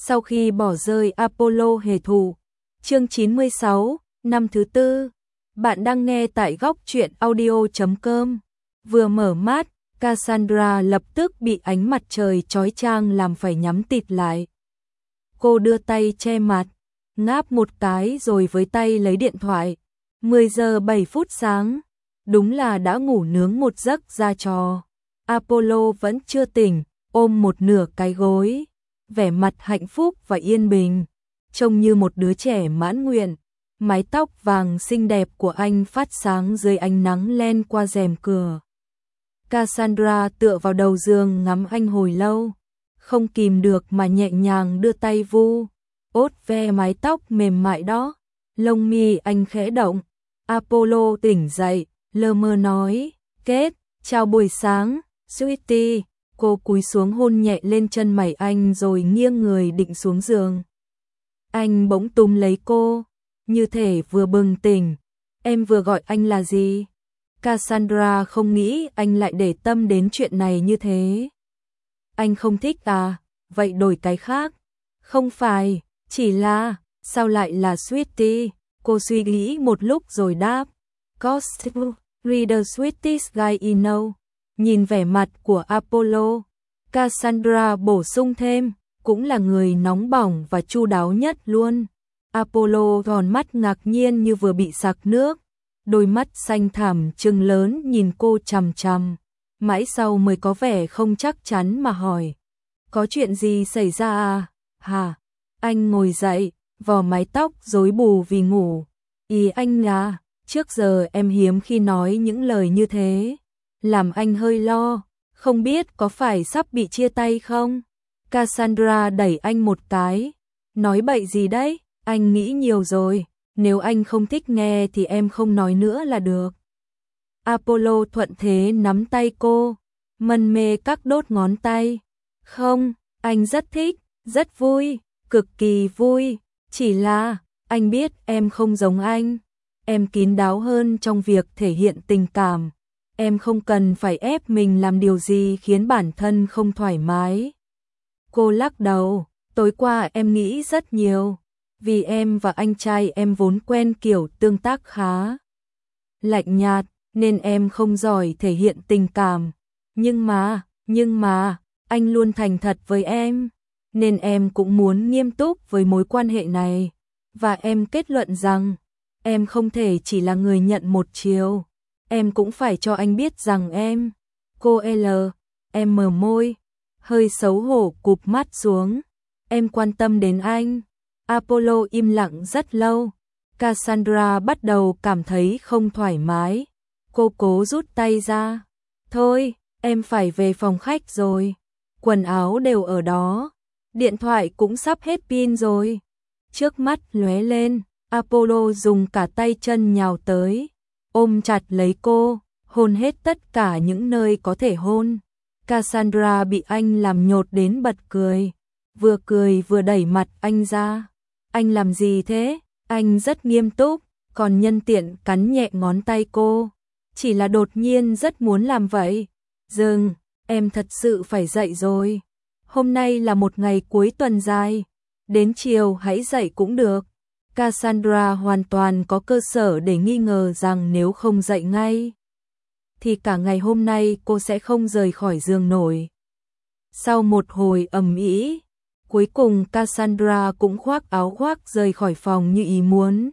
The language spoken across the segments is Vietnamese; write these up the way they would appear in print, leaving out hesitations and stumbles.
Sau khi bỏ rơi Apollo hề thù. Chương 96, năm thứ tư. Bạn đang nghe tại góc truyện audio.com. Vừa mở mắt, Cassandra lập tức bị ánh mặt trời chói chang làm phải nhắm tịt lại. Cô đưa tay che mặt, ngáp một cái rồi với tay lấy điện thoại. 10 giờ 7 phút sáng, đúng là đã ngủ nướng một giấc ra trò. Apollo vẫn chưa tỉnh, ôm một nửa cái gối, vẻ mặt hạnh phúc và yên bình, trông như một đứa trẻ mãn nguyện. Mái tóc vàng xinh đẹp của anh phát sáng dưới ánh nắng len qua rèm cửa. Cassandra tựa vào đầu giường ngắm anh hồi lâu, không kìm được mà nhẹ nhàng đưa tay vu ốt ve mái tóc mềm mại đó. Lông mi anh khẽ động. Apollo tỉnh dậy, lơ mơ nói, Kết, chào buổi sáng, sweetie. Cô cúi xuống hôn nhẹ lên chân mày anh rồi nghiêng người định xuống giường. Anh bỗng túm lấy cô, như thể vừa bừng tỉnh. Em vừa gọi anh là gì? Cassandra không nghĩ anh lại để tâm đến chuyện này như thế. Anh không thích à? Vậy đổi cái khác. Không phải, chỉ là, sao lại là sweetie? Cô suy nghĩ một lúc rồi đáp. Cause you're the sweetest guy I know. Nhìn vẻ mặt của Apollo, Cassandra bổ sung thêm, cũng là người nóng bỏng và chu đáo nhất luôn. Apollo gòn mắt ngạc nhiên như vừa bị sặc nước, đôi mắt xanh thẳm trừng lớn nhìn cô chằm chằm, mãi sau mới có vẻ không chắc chắn mà hỏi, có chuyện gì xảy ra à? Hả? Anh ngồi dậy, vò mái tóc rối bù vì ngủ. Ý anh là, trước giờ em hiếm khi nói những lời như thế, làm anh hơi lo, không biết có phải sắp bị chia tay không? Cassandra đẩy anh một cái, nói bậy gì đấy, anh nghĩ nhiều rồi, nếu anh không thích nghe thì em không nói nữa là được. Apollo thuận thế nắm tay cô, mân mê các đốt ngón tay. Không, anh rất thích, rất vui, cực kỳ vui, chỉ là, anh biết em không giống anh, em kín đáo hơn trong việc thể hiện tình cảm. Em không cần phải ép mình làm điều gì khiến bản thân không thoải mái. Cô lắc đầu, tối qua em nghĩ rất nhiều, vì em và anh trai em vốn quen kiểu tương tác khá lạnh nhạt, nên em không giỏi thể hiện tình cảm. Nhưng mà, anh luôn thành thật với em, nên em cũng muốn nghiêm túc với mối quan hệ này. Và em kết luận rằng, em không thể chỉ là người nhận một chiều. Em cũng phải cho anh biết rằng em mở môi, hơi xấu hổ cụp mắt xuống. Em quan tâm đến anh. Apollo im lặng rất lâu. Cassandra bắt đầu cảm thấy không thoải mái. Cô cố rút tay ra. Thôi, em phải về phòng khách rồi. Quần áo đều ở đó. Điện thoại cũng sắp hết pin rồi. Trước mắt lóe lên, Apollo dùng cả tay chân nhào tới, ôm chặt lấy cô, hôn hết tất cả những nơi có thể hôn. Cassandra bị anh làm nhột đến bật cười vừa đẩy mặt anh ra. Anh làm gì thế? Anh rất nghiêm túc, còn nhân tiện cắn nhẹ ngón tay cô. Chỉ là đột nhiên rất muốn làm vậy. Dừng, em thật sự phải dậy rồi. Hôm nay là một ngày cuối tuần dài, đến chiều hãy dậy cũng được. Cassandra hoàn toàn có cơ sở để nghi ngờ rằng nếu không dậy ngay, thì cả ngày hôm nay cô sẽ không rời khỏi giường nổi. Sau một hồi ầm ĩ, cuối cùng Cassandra cũng khoác áo khoác rời khỏi phòng như ý muốn.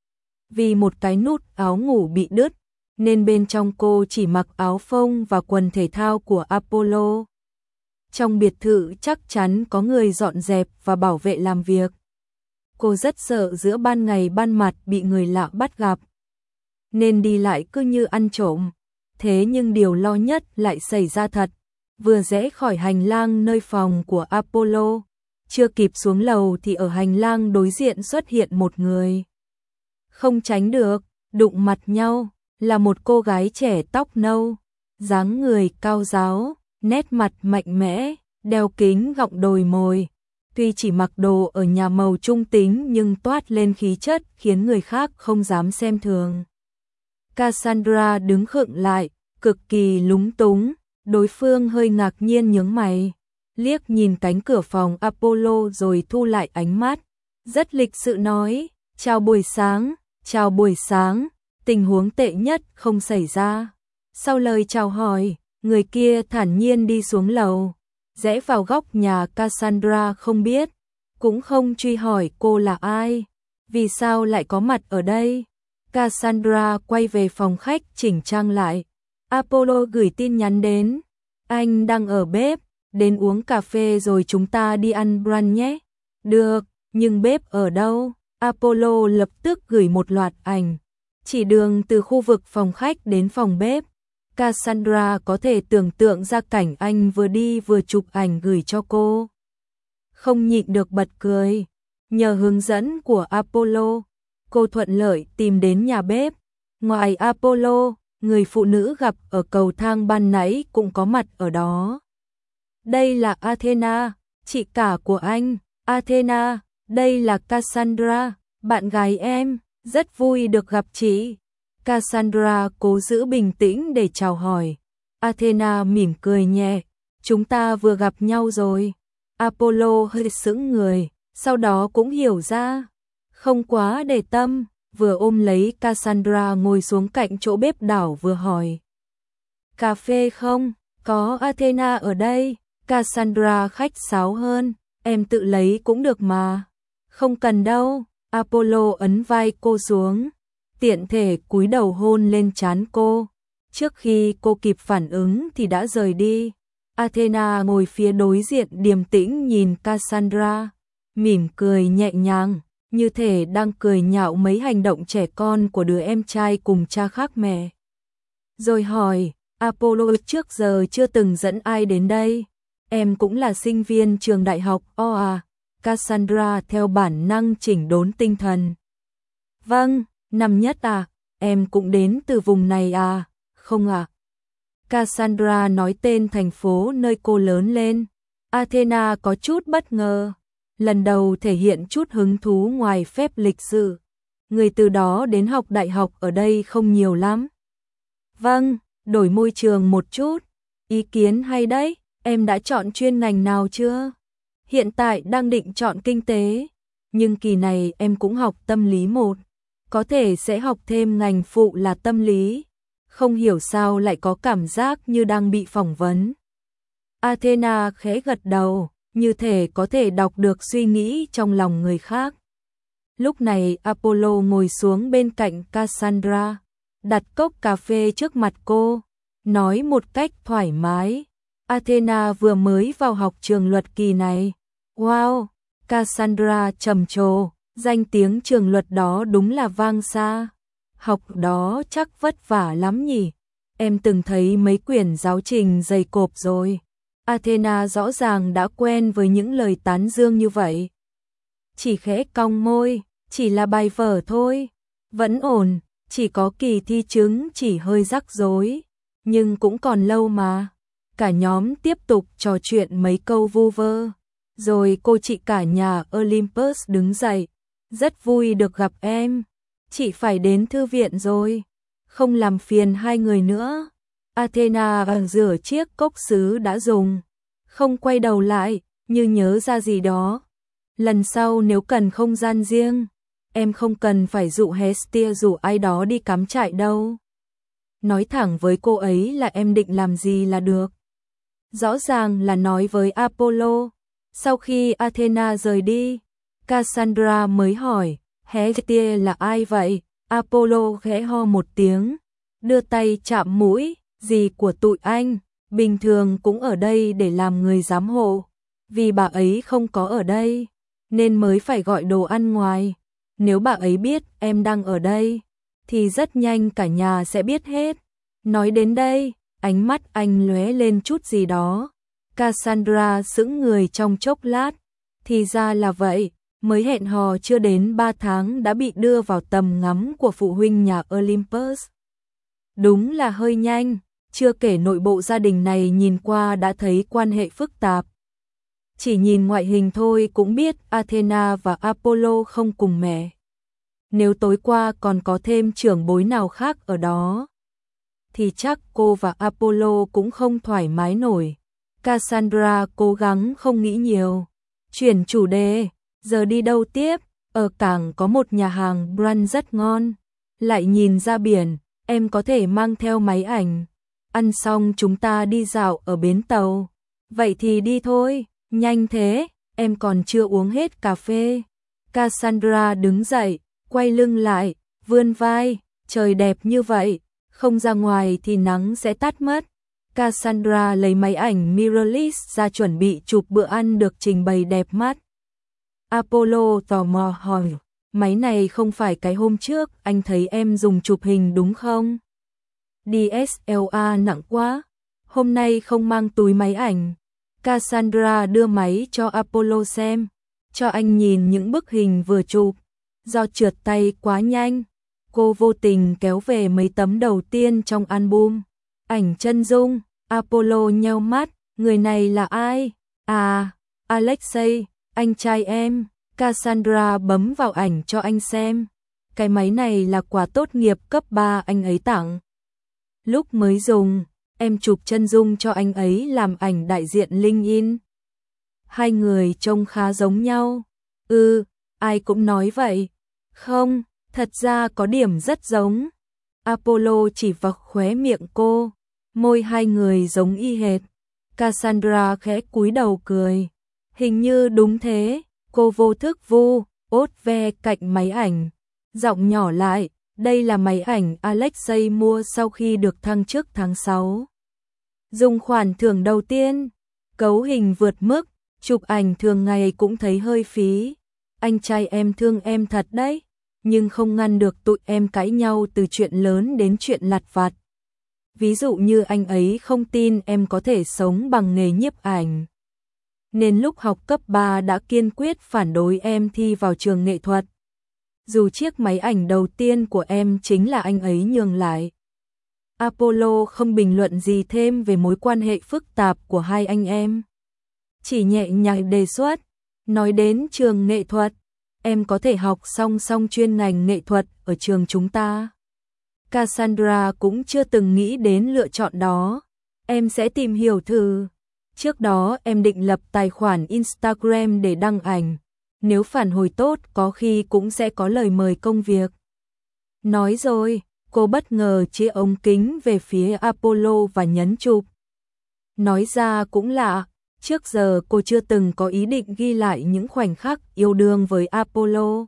Vì một cái nút áo ngủ bị đứt, nên bên trong cô chỉ mặc áo phông và quần thể thao của Apollo. Trong biệt thự chắc chắn có người dọn dẹp và bảo vệ làm việc. Cô rất sợ giữa ban ngày ban mặt bị người lạ bắt gặp, nên đi lại cứ như ăn trộm. Thế nhưng điều lo nhất lại xảy ra thật. Vừa rẽ khỏi hành lang nơi phòng của Apollo, chưa kịp xuống lầu thì ở hành lang đối diện xuất hiện một người. Không tránh được, đụng mặt nhau, là một cô gái trẻ tóc nâu, dáng người cao ráo, nét mặt mạnh mẽ, đeo kính gọng đồi mồi. Tuy chỉ mặc đồ ở nhà màu trung tính nhưng toát lên khí chất khiến người khác không dám xem thường. Cassandra đứng khựng lại, cực kỳ lúng túng, đối phương hơi ngạc nhiên nhướng mày. liếc nhìn cánh cửa phòng Apollo rồi thu lại ánh mắt, rất lịch sự nói, chào buổi sáng, tình huống tệ nhất không xảy ra. Sau lời chào hỏi, người kia thản nhiên đi xuống lầu, rẽ vào góc nhà. Cassandra không biết, cũng không truy hỏi cô là ai, vì sao lại có mặt ở đây. Cassandra quay về phòng khách chỉnh trang lại. Apollo gửi tin nhắn đến, anh đang ở bếp, đến uống cà phê rồi chúng ta đi ăn brunch nhé. Được, nhưng bếp ở đâu? Apollo lập tức gửi một loạt ảnh, chỉ đường từ khu vực phòng khách đến phòng bếp. Cassandra có thể tưởng tượng ra cảnh anh vừa đi vừa chụp ảnh gửi cho cô. Không nhịn được bật cười. Nhờ hướng dẫn của Apollo, cô thuận lợi tìm đến nhà bếp. Ngoài Apollo, người phụ nữ gặp ở cầu thang ban nãy cũng có mặt ở đó. Đây là Athena, chị cả của anh. Athena, đây là Cassandra, bạn gái em, rất vui được gặp chị. Cassandra cố giữ bình tĩnh để chào hỏi. Athena mỉm cười nhẹ, chúng ta vừa gặp nhau rồi. Apollo hơi sững người, sau đó cũng hiểu ra, không quá để tâm, vừa ôm lấy Cassandra ngồi xuống cạnh chỗ bếp đảo vừa hỏi. Cà phê không? Có Athena ở đây. Cassandra khách sáo hơn, em tự lấy cũng được mà. Không cần đâu. Apollo ấn vai cô xuống, tiện thể cúi đầu hôn lên trán cô. Trước khi cô kịp phản ứng thì đã rời đi. Athena ngồi phía đối diện điềm tĩnh nhìn Cassandra, mỉm cười nhẹ nhàng, như thể đang cười nhạo mấy hành động trẻ con của đứa em trai cùng cha khác mẹ. Rồi hỏi, Apollo trước giờ chưa từng dẫn ai đến đây. Em cũng là sinh viên trường đại học à? Cassandra theo bản năng chỉnh đốn tinh thần. Vâng, năm nhất à, em cũng đến từ vùng này à? Không à? Cassandra nói tên thành phố nơi cô lớn lên. Athena có chút bất ngờ, lần đầu thể hiện chút hứng thú ngoài phép lịch sự. Người từ đó đến học đại học ở đây không nhiều lắm. Vâng, đổi môi trường một chút. Ý kiến hay đấy, em đã chọn chuyên ngành nào chưa? Hiện tại đang định chọn kinh tế, nhưng kỳ này em cũng học tâm lý một, có thể sẽ học thêm ngành phụ là tâm lý. Không hiểu sao lại có cảm giác như đang bị phỏng vấn. Athena khẽ gật đầu, như thể có thể đọc được suy nghĩ trong lòng người khác. Lúc này Apollo ngồi xuống bên cạnh Cassandra, đặt cốc cà phê trước mặt cô, nói một cách thoải mái. Athena vừa mới vào học trường luật kỳ này. Wow, Cassandra trầm trồ, danh tiếng trường luật đó đúng là vang xa. Học đó chắc vất vả lắm nhỉ? Em từng thấy mấy quyển giáo trình dày cộp rồi. Athena rõ ràng đã quen với những lời tán dương như vậy. Chỉ khẽ cong môi, chỉ là bài vở thôi. Vẫn ổn, chỉ có kỳ thi chứng chỉ hơi rắc rối. Nhưng cũng còn lâu mà. Cả nhóm tiếp tục trò chuyện mấy câu vu vơ. Rồi cô chị cả nhà Olympus đứng dậy. Rất vui được gặp em. Chị phải đến thư viện rồi. Không làm phiền hai người nữa. Athena rửa chiếc cốc sứ đã dùng. Không quay đầu lại, như nhớ ra gì đó. Lần sau nếu cần không gian riêng, em không cần phải dụ Hestia rủ ai đó đi cắm trại đâu. Nói thẳng với cô ấy là em định làm gì là được. Rõ ràng là nói với Apollo. Sau khi Athena rời đi, Cassandra mới hỏi, Hestia là ai vậy? Apollo khẽ ho một tiếng, đưa tay chạm mũi, dì của tụi anh, bình thường cũng ở đây để làm người giám hộ. Vì bà ấy không có ở đây, nên mới phải gọi đồ ăn ngoài. Nếu bà ấy biết em đang ở đây, thì rất nhanh cả nhà sẽ biết hết. Nói đến đây, ánh mắt anh lóe lên chút gì đó. Cassandra sững người trong chốc lát. Thì ra là vậy, mới hẹn hò chưa đến 3 tháng đã bị đưa vào tầm ngắm của phụ huynh nhà Olympus. Đúng là hơi nhanh, chưa kể nội bộ gia đình này nhìn qua đã thấy quan hệ phức tạp. Chỉ nhìn ngoại hình thôi cũng biết Athena và Apollo không cùng mẹ. Nếu tối qua còn có thêm trưởng bối nào khác ở đó, thì chắc cô và Apollo cũng không thoải mái nổi. Cassandra cố gắng không nghĩ nhiều. Chuyển chủ đề, giờ đi đâu tiếp? Ở cảng có một nhà hàng brunch rất ngon. Lại nhìn ra biển, em có thể mang theo máy ảnh. Ăn xong chúng ta đi dạo ở bến tàu. Vậy thì đi thôi, nhanh thế, em còn chưa uống hết cà phê. Cassandra đứng dậy, quay lưng lại, vươn vai, trời đẹp như vậy, không ra ngoài thì nắng sẽ tắt mất. Cassandra lấy máy ảnh mirrorless ra chuẩn bị chụp bữa ăn được trình bày đẹp mắt. Apollo tò mò hỏi, máy này không phải cái hôm trước anh thấy em dùng chụp hình đúng không? DSLR nặng quá, hôm nay không mang túi máy ảnh. Cassandra đưa máy cho Apollo xem, cho anh nhìn những bức hình vừa chụp. Do trượt tay quá nhanh, cô vô tình kéo về mấy tấm đầu tiên trong album. Ảnh chân dung. Apollo nheo mắt, người này là ai? À, Alexei, anh trai em. Cassandra bấm vào ảnh cho anh xem. Cái máy này là quà tốt nghiệp cấp 3 anh ấy tặng. Lúc mới dùng, em chụp chân dung cho anh ấy làm ảnh đại diện LinkedIn. Hai người trông khá giống nhau. Ai cũng nói vậy. Không, thật ra có điểm rất giống. Apollo chỉ vào khóe miệng cô, môi hai người giống y hệt. Cassandra khẽ cúi đầu cười. Hình như đúng thế, cô vô thức ốt ve cạnh máy ảnh. Giọng nhỏ lại, đây là máy ảnh Alexei mua sau khi được thăng chức tháng 6. Dùng khoản thưởng đầu tiên, cấu hình vượt mức, chụp ảnh thường ngày cũng thấy hơi phí. Anh trai em thương em thật đấy, nhưng không ngăn được tụi em cãi nhau từ chuyện lớn đến chuyện lặt vặt. Ví dụ như anh ấy không tin em có thể sống bằng nghề nhiếp ảnh. Nên lúc học cấp 3 đã kiên quyết phản đối em thi vào trường nghệ thuật. Dù chiếc máy ảnh đầu tiên của em chính là anh ấy nhường lại. Apollo không bình luận gì thêm về mối quan hệ phức tạp của hai anh em. Chỉ nhẹ nhàng đề xuất, nói đến trường nghệ thuật, em có thể học song song chuyên ngành nghệ thuật ở trường chúng ta. Cassandra cũng chưa từng nghĩ đến lựa chọn đó. Em sẽ tìm hiểu thử. Trước đó em định lập tài khoản Instagram để đăng ảnh. Nếu phản hồi tốt có khi cũng sẽ có lời mời công việc. Nói rồi, cô bất ngờ chĩa ống kính về phía Apollo và nhấn chụp. Nói ra cũng lạ, trước giờ cô chưa từng có ý định ghi lại những khoảnh khắc yêu đương với Apollo.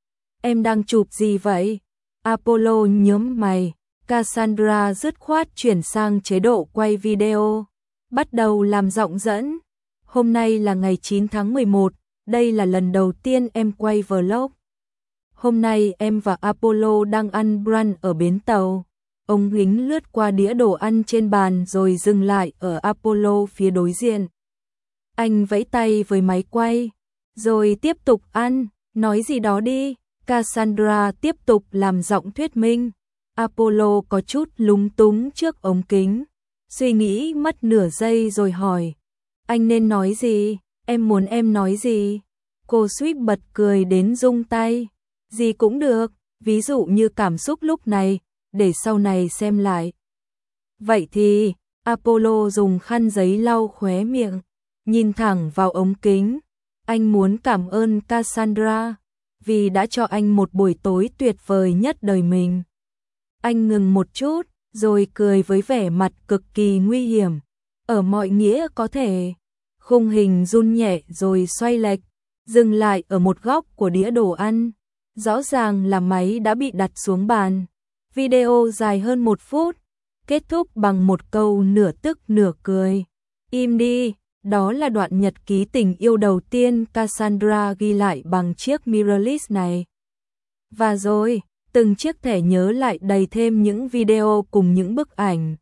Em đang chụp gì vậy? Apollo nhướng mày, Cassandra dứt khoát chuyển sang chế độ quay video. Bắt đầu làm giọng dẫn. Hôm nay là ngày 9 tháng 11, đây là lần đầu tiên em quay vlog. Hôm nay em và Apollo đang ăn brunch ở bến tàu. Ông lính lướt qua đĩa đồ ăn trên bàn rồi dừng lại ở Apollo phía đối diện. Anh vẫy tay với máy quay, rồi tiếp tục ăn, nói gì đó đi. Cassandra tiếp tục làm giọng thuyết minh. Apollo có chút lúng túng trước ống kính, suy nghĩ mất nửa giây rồi hỏi, anh nên nói gì, em muốn em nói gì? Cô suýt bật cười đến rung tay, gì cũng được, ví dụ như cảm xúc lúc này, để sau này xem lại. Vậy thì, Apollo dùng khăn giấy lau khóe miệng, nhìn thẳng vào ống kính, anh muốn cảm ơn Cassandra vì đã cho anh một buổi tối tuyệt vời nhất đời mình. Anh ngừng một chút, rồi cười với vẻ mặt cực kỳ nguy hiểm. Ở mọi nghĩa có thể, khung hình run nhẹ rồi xoay lệch, dừng lại ở một góc của đĩa đồ ăn. Rõ ràng là máy đã bị đặt xuống bàn. Video dài hơn 1 phút, kết thúc bằng một câu nửa tức nửa cười. Im đi, đó là đoạn nhật ký tình yêu đầu tiên Cassandra ghi lại bằng chiếc mirrorless này. Và rồi, từng chiếc thẻ nhớ lại đầy thêm những video cùng những bức ảnh.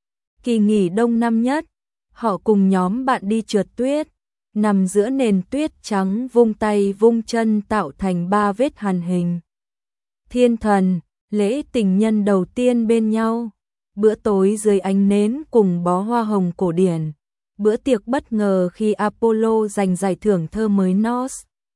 Kỳ nghỉ đông năm nhất, họ cùng nhóm bạn đi trượt tuyết, nằm giữa nền tuyết trắng vung tay vung chân tạo thành 3 vết hàn hình. Thiên thần, lễ tình nhân đầu tiên bên nhau, bữa tối dưới ánh nến cùng bó hoa hồng cổ điển, bữa tiệc bất ngờ khi Apollo giành giải thưởng thơ mới NOS.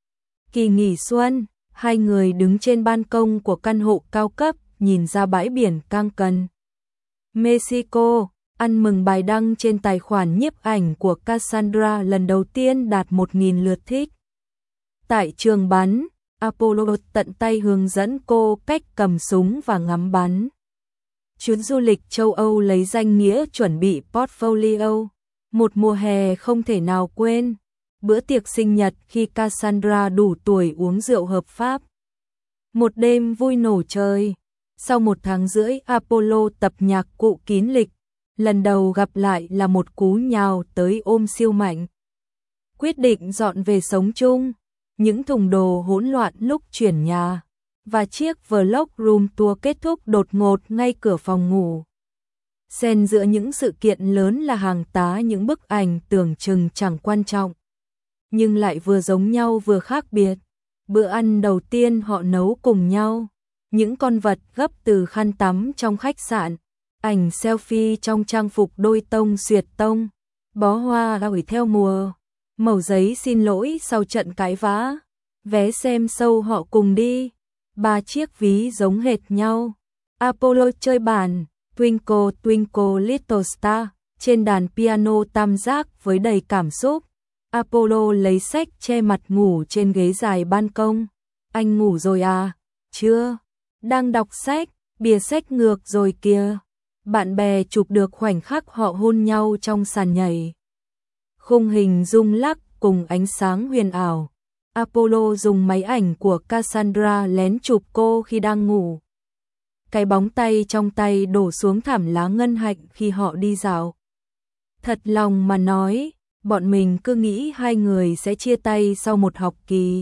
Kỳ nghỉ xuân, hai người đứng trên ban công của căn hộ cao cấp nhìn ra bãi biển Cancun, Mexico. Ăn mừng bài đăng trên tài khoản nhiếp ảnh của Cassandra lần đầu tiên đạt 1.000 lượt thích. Tại trường bắn, Apollo tận tay hướng dẫn cô cách cầm súng và ngắm bắn. Chuyến du lịch châu Âu lấy danh nghĩa chuẩn bị portfolio. Một mùa hè không thể nào quên. Bữa tiệc sinh nhật khi Cassandra đủ tuổi uống rượu hợp pháp. Một đêm vui nổ trời. Sau 1 tháng rưỡi Apollo tập nhạc cụ kín lịch. Lần đầu gặp lại là một cú nhào tới ôm siêu mạnh. Quyết định dọn về sống chung. Những thùng đồ hỗn loạn lúc chuyển nhà. Và chiếc vlog room tour kết thúc đột ngột ngay cửa phòng ngủ. Xen giữa những sự kiện lớn là hàng tá những bức ảnh tưởng chừng chẳng quan trọng. Nhưng lại vừa giống nhau vừa khác biệt. Bữa ăn đầu tiên họ nấu cùng nhau. Những con vật gấp từ khăn tắm trong khách sạn. Ảnh selfie trong trang phục đôi tông xuyệt tông. Bó hoa gửi theo mùa. Mẩu giấy xin lỗi sau trận cãi vã. Vé xem show họ cùng đi. 3 chiếc ví giống hệt nhau. Apollo chơi bản Twinkle Twinkle Little Star trên đàn piano tam giác với đầy cảm xúc. Apollo lấy sách che mặt ngủ trên ghế dài ban công. Anh ngủ rồi à? Chưa. Đang đọc sách, bìa sách ngược rồi kìa. Bạn bè chụp được khoảnh khắc họ hôn nhau trong sàn nhảy. Khung hình rung lắc cùng ánh sáng huyền ảo. Apollo dùng máy ảnh của Cassandra lén chụp cô khi đang ngủ. Cái bóng tay trong tay đổ xuống thảm lá ngân hạnh khi họ đi dạo. Thật lòng mà nói, bọn mình cứ nghĩ hai người sẽ chia tay sau một học kỳ.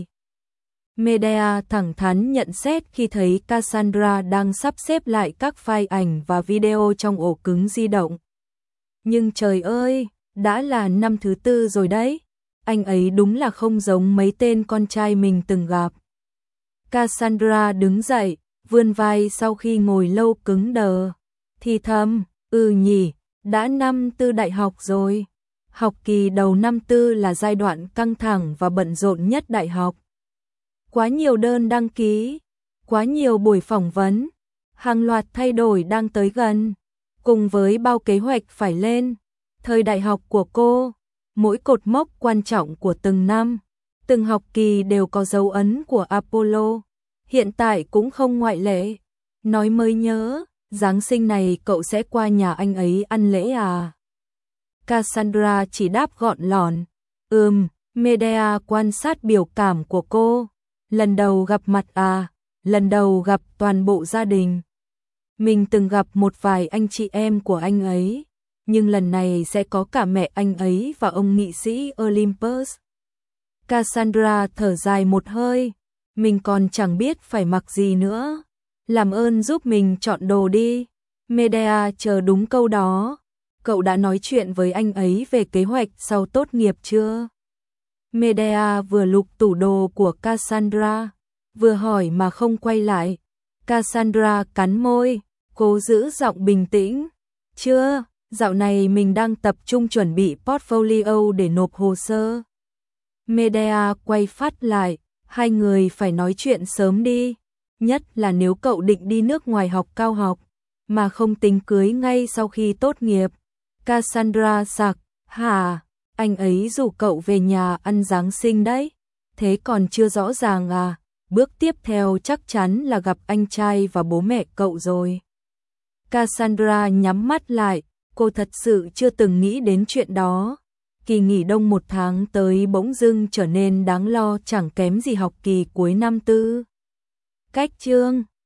Medea thẳng thắn nhận xét khi thấy Cassandra đang sắp xếp lại các file ảnh và video trong ổ cứng di động. Nhưng trời ơi, đã là năm thứ 4 rồi đấy. Anh ấy đúng là không giống mấy tên con trai mình từng gặp. Cassandra đứng dậy, vươn vai sau khi ngồi lâu cứng đờ. Thì thầm, nhỉ, đã năm 4 đại học rồi. Học kỳ đầu năm 4 là giai đoạn căng thẳng và bận rộn nhất đại học. Quá nhiều đơn đăng ký, quá nhiều buổi phỏng vấn, hàng loạt thay đổi đang tới gần, cùng với bao kế hoạch phải lên. Thời đại học của cô, mỗi cột mốc quan trọng của từng năm, từng học kỳ đều có dấu ấn của Apollo, hiện tại cũng không ngoại lệ. Nói mới nhớ, Giáng sinh này cậu sẽ qua nhà anh ấy ăn lễ à? Cassandra chỉ đáp gọn lỏn, Medea quan sát biểu cảm của cô. Lần đầu gặp mặt à? Lần đầu gặp toàn bộ gia đình. Mình từng gặp một vài anh chị em của anh ấy, nhưng lần này sẽ có cả mẹ anh ấy và ông nghị sĩ Olympus. Cassandra thở dài một hơi, mình còn chẳng biết phải mặc gì nữa. Làm ơn giúp mình chọn đồ đi. Medea chờ đúng câu đó. Cậu đã nói chuyện với anh ấy về kế hoạch sau tốt nghiệp chưa? Medea vừa lục tủ đồ của Cassandra, vừa hỏi mà không quay lại. Cassandra cắn môi, cố giữ giọng bình tĩnh. Chưa, dạo này mình đang tập trung chuẩn bị portfolio để nộp hồ sơ. Medea quay phát lại, hai người phải nói chuyện sớm đi. Nhất là nếu cậu định đi nước ngoài học cao học, mà không tính cưới ngay sau khi tốt nghiệp. Cassandra sặc, hả? Anh ấy rủ cậu về nhà ăn Giáng sinh đấy. Thế còn chưa rõ ràng à? Bước tiếp theo chắc chắn là gặp anh trai và bố mẹ cậu rồi. Cassandra nhắm mắt lại, cô thật sự chưa từng nghĩ đến chuyện đó. Kỳ nghỉ đông 1 tháng tới bỗng dưng trở nên đáng lo chẳng kém gì học kỳ cuối năm 4. Cách chương